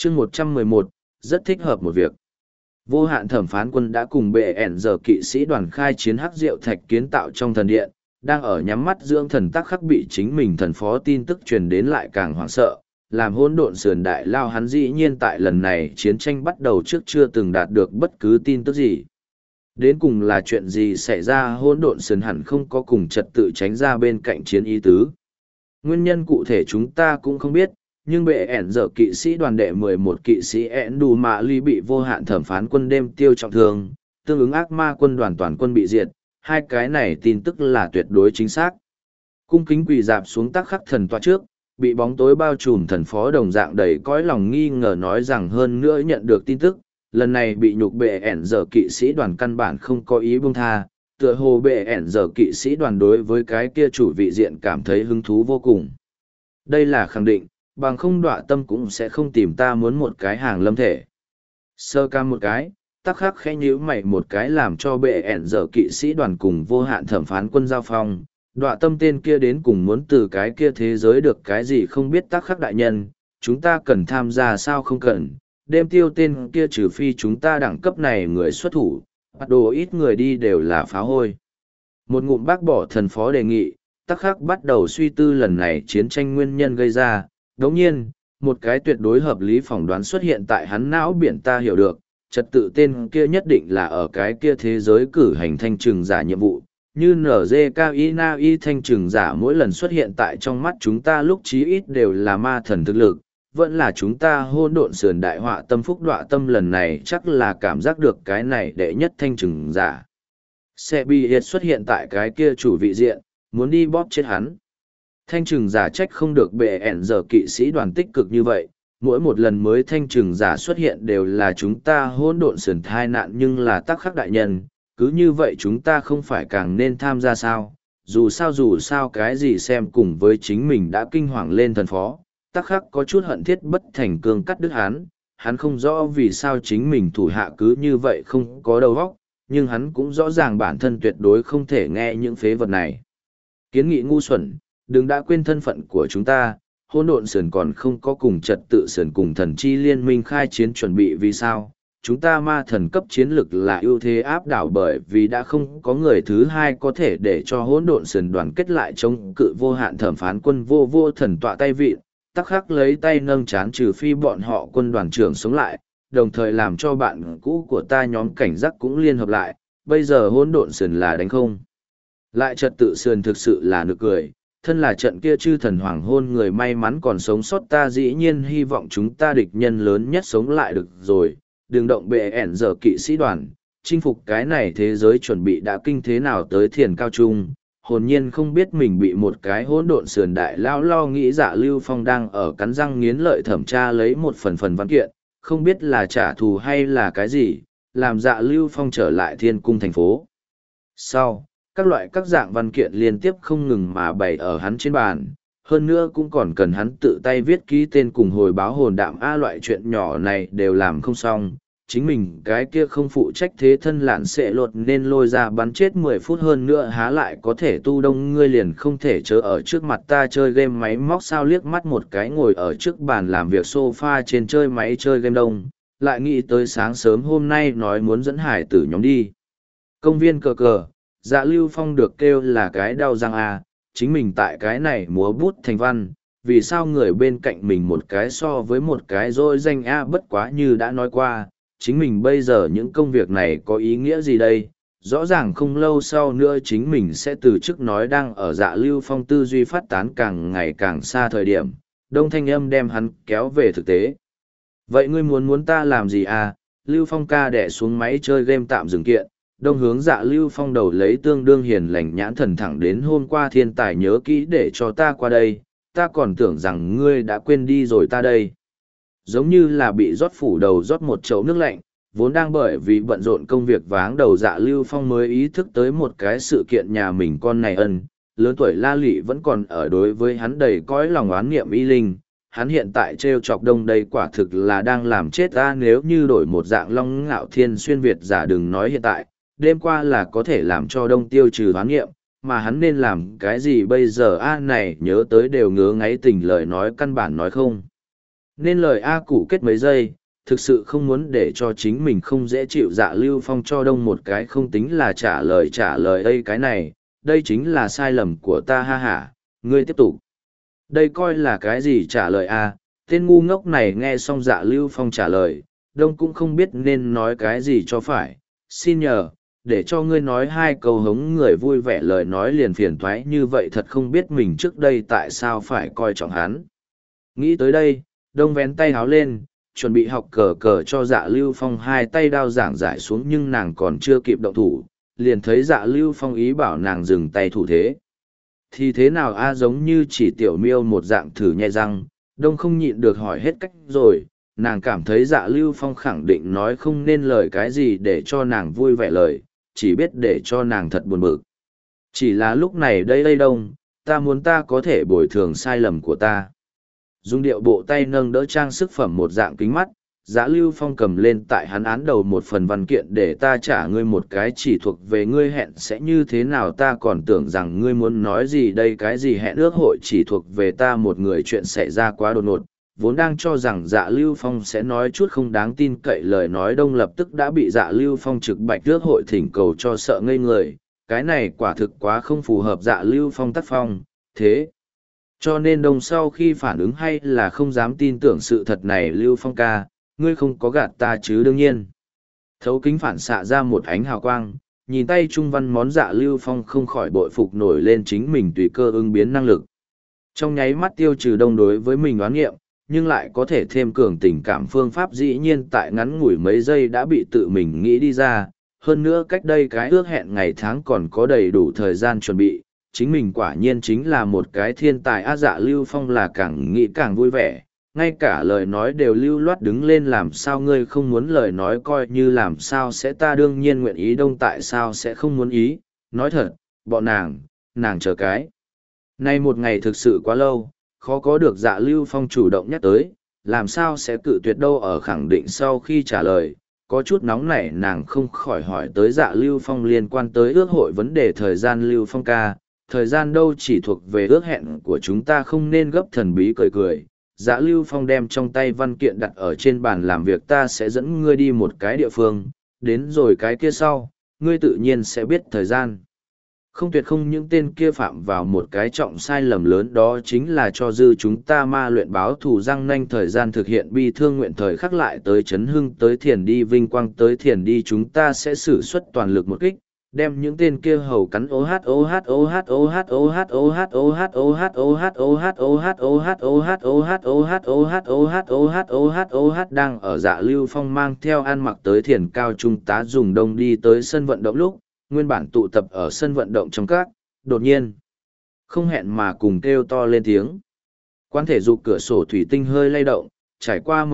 chương 111, rất thích hợp một việc. Vô hạn thẩm phán quân đã cùng bệ ẻn giờ kỵ sĩ đoàn khai chiến hắc diệu thạch kiến tạo trong thần điện, đang ở nhắm mắt dưỡng thần tắc khắc bị chính mình thần phó tin tức truyền đến lại càng hoảng sợ, làm hỗn độn sườn đại lao hắn dĩ nhiên tại lần này chiến tranh bắt đầu trước chưa từng đạt được bất cứ tin tức gì. Đến cùng là chuyện gì xảy ra, hỗn độn sườn hẳn không có cùng trật tự tránh ra bên cạnh chiến ý tứ. Nguyên nhân cụ thể chúng ta cũng không biết, nhưng bệ ẻn giờ kỵ sĩ đoàn đệ 11 kỵ sĩ ẻn đủ mạ ly bị vô hạn thẩm phán quân đêm tiêu trọng thương, tương ứng ác ma quân đoàn toàn quân bị diệt, hai cái này tin tức là tuyệt đối chính xác. Cung kính quỳ dạp xuống tắc khắc thần tọa trước, bị bóng tối bao trùm thần phó đồng dạng đầy cõi lòng nghi ngờ nói rằng hơn nữa nhận được tin tức, lần này bị nhục bệ ẻn giờ kỵ sĩ đoàn căn bản không có ý buông tha, tựa hồ bệ ẻn giờ kỵ sĩ đoàn đối với cái kia chủ vị diện cảm thấy hứng thú vô cùng. Đây là khẳng định, bằng không đọa tâm cũng sẽ không tìm ta muốn một cái hàng lâm thể. Sơ ca một cái, tắc khắc khẽ nhíu mày một cái làm cho bệ ẻn giờ kỵ sĩ đoàn cùng vô hạn thẩm phán quân giao phong. Đọa tâm tên kia đến cùng muốn từ cái kia thế giới được cái gì không biết, tắc khắc đại nhân, chúng ta cần tham gia sao không cần, đêm tiêu tên kia trừ phi chúng ta đẳng cấp này người xuất thủ, bắt đồ ít người đi đều là phá hôi. Một ngụm bác bỏ thần phó đề nghị, tắc khắc bắt đầu suy tư lần này chiến tranh nguyên nhân gây ra. Đồng nhiên, một cái tuyệt đối hợp lý phỏng đoán xuất hiện tại hắn não biển, ta hiểu được, trật tự tên kia nhất định là ở cái kia thế giới cử hành thanh trừng giả nhiệm vụ. Như NZKINAI thanh trừng giả mỗi lần xuất hiện tại trong mắt chúng ta lúc chí ít đều là ma thần thực lực, vẫn là chúng ta hôn độn sườn đại họa tâm phúc đọa tâm lần này chắc là cảm giác được cái này đệ nhất thanh trừng giả. Sẽ bị hiệt xuất hiện tại cái kia chủ vị diện, muốn đi bóp chết hắn. Thanh trừng giả trách không được bệ ẻn giờ kỵ sĩ đoàn tích cực như vậy, mỗi một lần mới thanh trừng giả xuất hiện đều là chúng ta hỗn độn sườn thai nạn, nhưng là tắc khắc đại nhân, cứ như vậy chúng ta không phải càng nên tham gia sao, dù sao cái gì xem cùng với chính mình đã kinh hoàng lên thần phó, tắc khắc có chút hận thiết bất thành cương cắt đứt hắn không rõ vì sao chính mình thủ hạ cứ như vậy không có đầu óc, nhưng hắn cũng rõ ràng bản thân tuyệt đối không thể nghe những phế vật này. Kiến nghị ngu xuẩn, đừng đã quên thân phận của chúng ta, hỗn độn sườn còn không có cùng trật tự sườn cùng thần chi liên minh khai chiến chuẩn bị vì sao, chúng ta ma thần cấp chiến lực là ưu thế áp đảo bởi vì đã không có người thứ hai có thể để cho hỗn độn sườn đoàn kết lại chống cự vô hạn thẩm phán quân vô thần tọa tay vịn, tắc khắc lấy tay nâng chán trừ phi bọn họ quân đoàn trưởng sống lại, đồng thời làm cho bạn cũ của ta nhóm cảnh giác cũng liên hợp lại, bây giờ hỗn độn sườn là đánh không. Lại trật tự sườn thực sự là nực cười, thân là trận kia chư thần hoàng hôn người may mắn còn sống sót ta dĩ nhiên hy vọng chúng ta địch nhân lớn nhất sống lại được rồi, đừng động bệ ẻn giờ kỵ sĩ đoàn, chinh phục cái này thế giới chuẩn bị đã kinh thế nào tới thiền cao trung, hồn nhiên không biết mình bị một cái hỗn độn sườn đại lão lo nghĩ Dạ Lưu Phong đang ở cắn răng nghiến lợi thẩm tra lấy một phần văn kiện, không biết là trả thù hay là cái gì, làm Dạ Lưu Phong trở lại thiên cung thành phố. Sau, các loại các dạng văn kiện liên tiếp không ngừng mà bày ở hắn trên bàn, hơn nữa cũng còn cần hắn tự tay viết ký tên cùng hồi báo hồn đạm loại chuyện nhỏ này đều làm không xong. Chính mình cái kia không phụ trách thế thân lạn sẽ lột nên lôi ra bắn chết 10 phút hơn nữa há lại có thể tu đông ngươi liền không thể chớ ở trước mặt ta chơi game máy móc sao, liếc mắt một cái ngồi ở trước bàn làm việc sofa trên chơi máy chơi game đông, lại nghĩ tới sáng sớm hôm nay nói muốn dẫn hải tử nhóm đi công viên cờ. Dạ Lưu Phong được kêu là cái đau răng chính mình tại cái này múa bút thành văn, vì sao người bên cạnh mình một cái so với một cái rồi danh bất quá như đã nói qua, chính mình bây giờ những công việc này có ý nghĩa gì đây, rõ ràng không lâu sau nữa chính mình sẽ từ chức nói đang ở Dạ Lưu Phong tư duy phát tán càng ngày càng xa thời điểm, Đông Thanh Âm đem hắn kéo về thực tế. Vậy ngươi muốn ta làm gì Lưu Phong ca đẻ xuống máy chơi game tạm dừng kiện. Đông hướng Dạ Lưu Phong đầu lấy tương đương hiền lành nhãn thần thẳng đến hôm qua thiên tài nhớ kỹ để cho ta qua đây, ta còn tưởng rằng ngươi đã quên đi rồi ta đây. Giống như là bị rót phủ đầu rót một chậu nước lạnh, vốn đang bởi vì bận rộn công việc váng đầu Dạ Lưu Phong mới ý thức tới một cái sự kiện nhà mình con này lớn tuổi La Lị vẫn còn ở đối với hắn đầy cõi lòng oán niệm y linh. Hắn hiện tại trêu chọc Đông đây quả thực là đang làm chết ta, nếu như đổi một dạng Long Ngạo Thiên xuyên Việt giả đừng nói hiện tại, đêm qua là có thể làm cho Đông tiêu trừ hoán nghiệm, mà hắn nên làm cái gì bây giờ này nhớ tới đều ngứa ngáy tình lời nói căn bản nói không. Nên lời A Củ kết mấy giây, thực sự không muốn để cho chính mình không dễ chịu. Dạ Lưu Phong cho Đông một cái không tính là trả lời đây cái này, đây chính là sai lầm của ta ha hả, ngươi tiếp tục. Đây coi là cái gì trả lời a? Tên ngu ngốc này nghe xong Dạ Lưu Phong trả lời, Đông cũng không biết nên nói cái gì cho phải, xin nhờ, để cho ngươi nói hai câu hống người vui vẻ lời nói liền phiền toái như vậy thật không biết mình trước đây tại sao phải coi trọng hắn. Nghĩ tới đây, Đông vén tay háo lên, chuẩn bị học cờ cờ cho Dạ Lưu Phong hai tay đao giảng giải xuống nhưng nàng còn chưa kịp động thủ, liền thấy Dạ Lưu Phong ý bảo nàng dừng tay thủ thế. Thì thế nào a, giống như chỉ tiểu miêu một dạng thử nhai răng, Đông không nhịn được hỏi hết cách rồi, nàng cảm thấy Dạ Lưu Phong khẳng định nói không nên lời cái gì để cho nàng vui vẻ lời, chỉ biết để cho nàng thật buồn bực. Chỉ là lúc này đây Đông, ta muốn ta có thể bồi thường sai lầm của ta. Dùng điệu bộ tay nâng đỡ trang sức phẩm một dạng kính mắt, Dạ Lưu Phong cầm lên tại hắn án đầu một phần văn kiện để ta trả ngươi một cái chỉ thuộc về ngươi hẹn sẽ như thế nào, ta còn tưởng rằng ngươi muốn nói gì đây, cái gì hẹn ước hội chỉ thuộc về ta một người, chuyện xảy ra quá đột ngột. Vốn đang cho rằng Dạ Lưu Phong sẽ nói chút không đáng tin cậy lời nói, Đông lập tức đã bị Dạ Lưu Phong trực bạch ước hội thỉnh cầu cho sợ ngây người, cái này quả thực quá không phù hợp Dạ Lưu Phong tác phong, thế. Cho nên Đông sau khi phản ứng hay là không dám tin tưởng sự thật này. Lưu Phong ca, ngươi không có gạt ta chứ? Đương nhiên. Thấu kính phản xạ ra một ánh hào quang, nhìn tay trung văn món. Dạ Lưu Phong không khỏi bội phục nổi lên chính mình tùy cơ ứng biến năng lực. Trong nháy mắt tiêu trừ Đông đối với mình đoán nghiệm, nhưng lại có thể thêm cường tình cảm phương pháp dĩ nhiên tại ngắn ngủi mấy giây đã bị tự mình nghĩ đi ra. Hơn nữa cách đây cái ước hẹn ngày tháng còn có đầy đủ thời gian chuẩn bị, chính mình quả nhiên chính là một cái thiên tài á. Dạ Lưu Phong là càng nghĩ càng vui vẻ, ngay cả lời nói đều lưu loát đứng lên. Làm sao ngươi không muốn lời nói, coi như làm sao sẽ, ta đương nhiên nguyện ý. Đông tại sao sẽ không muốn ý, nói thật, bọn nàng chờ cái nay một ngày thực sự quá lâu, khó có được Dạ Lưu Phong chủ động nhắc tới, làm sao sẽ cự tuyệt đâu. Ở khẳng định sau khi trả lời, có chút nóng nảy, nàng không khỏi hỏi tới Dạ Lưu Phong liên quan tới ước hội vấn đề thời gian. Lưu Phong ca, thời gian đâu chỉ thuộc về ước hẹn của chúng ta, không nên gấp. Thần bí cười cười, Dạ Lưu Phong đem trong tay văn kiện đặt ở trên bàn làm việc, ta sẽ dẫn ngươi đi một cái địa phương, đến rồi cái kia sau, ngươi tự nhiên sẽ biết thời gian. Không, tuyệt không, những tên kia phạm vào một cái trọng sai lầm lớn, đó chính là cho dư chúng ta ma luyện báo thù răng nanh. Thời gian thực hiện bi thương nguyện, thời khắc lại tới chấn hưng, tới thiền đi vinh quang, tới thiền đi chúng ta sẽ sử xuất toàn lực một kích, đem những tên kia hầu cắn. Đang ở Dạ Lưu Phong mang theo ăn mặc tới thiền cao trung tá dùng Đông đi tới sân vận động lúc, nguyên bản tụ tập ở sân vận động trong các, đột nhiên không hẹn mà cùng kêu to lên tiếng. Quán thể dục cửa sổ thủy tinh hơi lay động, trải qua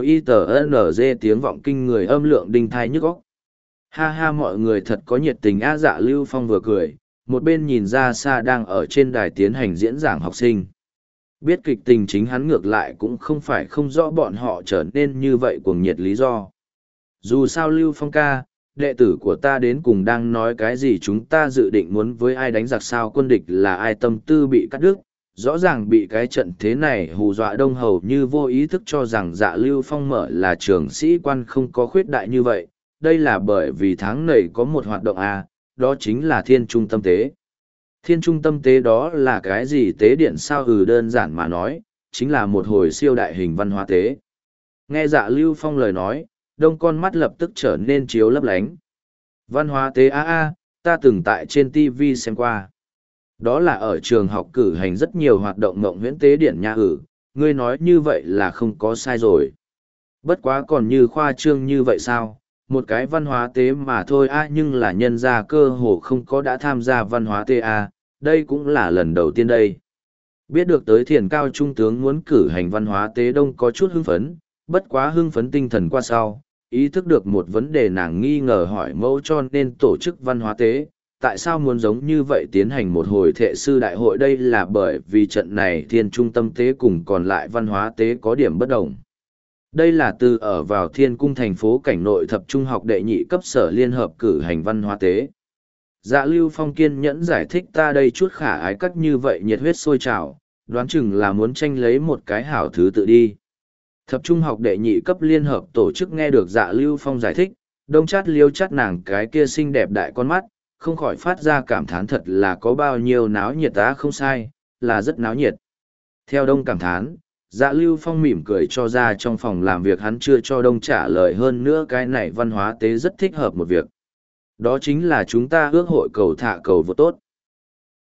MITNG tiếng vọng kinh người, âm lượng đinh thai nhức óc. Ha ha, mọi người thật có nhiệt tình á. Dạ Lưu Phong vừa cười, một bên nhìn ra xa đang ở trên đài tiến hành diễn giảng học sinh. Biết kịch tình chính hắn ngược lại cũng không phải không rõ bọn họ trở nên như vậy cuồng nhiệt lý do. Dù sao Lưu Phong ca, đệ tử của ta đến cùng đang nói cái gì, chúng ta dự định muốn với ai đánh giặc sao, quân địch là ai, tâm tư bị cắt đứt. Rõ ràng bị cái trận thế này hù dọa, Đông hầu như vô ý thức cho rằng Dạ Lưu Phong mở là trường sĩ quan không có khuyết đại như vậy. Đây là bởi vì tháng này có một hoạt động đó chính là Thiên Trung Tâm Tế. Thiên Trung Tâm Tế đó là cái gì, tế điện sao? Đơn giản mà nói, chính là một hồi siêu đại hình văn hóa tế. Nghe Dạ Lưu Phong lời nói, Đông con mắt lập tức trở nên chiếu lấp lánh. Văn hóa tế ta từng tại trên TV xem qua. Đó là ở trường học cử hành rất nhiều hoạt động mộng huyễn tế điện nha. Ngươi nói như vậy là không có sai rồi. Bất quá còn như khoa trương như vậy sao? Một cái văn hóa tế mà thôi nhưng là nhân gia cơ hồ không có đã tham gia văn hóa tế đây cũng là lần đầu tiên đây. Biết được tới thiền cao trung tướng muốn cử hành văn hóa tế, Đông có chút hưng phấn, bất quá hưng phấn tinh thần qua sau, ý thức được một vấn đề, nàng nghi ngờ hỏi mẫu cho nên tổ chức văn hóa tế, tại sao muốn giống như vậy tiến hành một hồi thệ sư đại hội? Đây là bởi vì trận này Thiên Trung Tâm Tế cùng còn lại văn hóa tế có điểm bất đồng. Đây là từ ở vào Thiên Cung thành phố cảnh nội thập trung học đệ nhị cấp sở liên hợp cử hành văn hóa tế. Dạ Lưu Phong kiên nhẫn giải thích, ta đây chút khả ái các như vậy nhiệt huyết sôi trào, đoán chừng là muốn tranh lấy một cái hảo thứ tự đi. Thập trung học đệ nhị cấp liên hợp tổ chức nghe được Dạ Lưu Phong giải thích, đông chát liêu chát nàng cái kia xinh đẹp đại con mắt, không khỏi phát ra cảm thán thật là có bao nhiêu náo nhiệt á, không sai, là rất náo nhiệt. Theo đông cảm thán, Dạ Lưu Phong mỉm cười cho ra trong phòng làm việc hắn chưa cho đông trả lời hơn nữa cái này văn hóa tế rất thích hợp một việc. Đó chính là chúng ta ước hội cầu thả cầu vô tốt.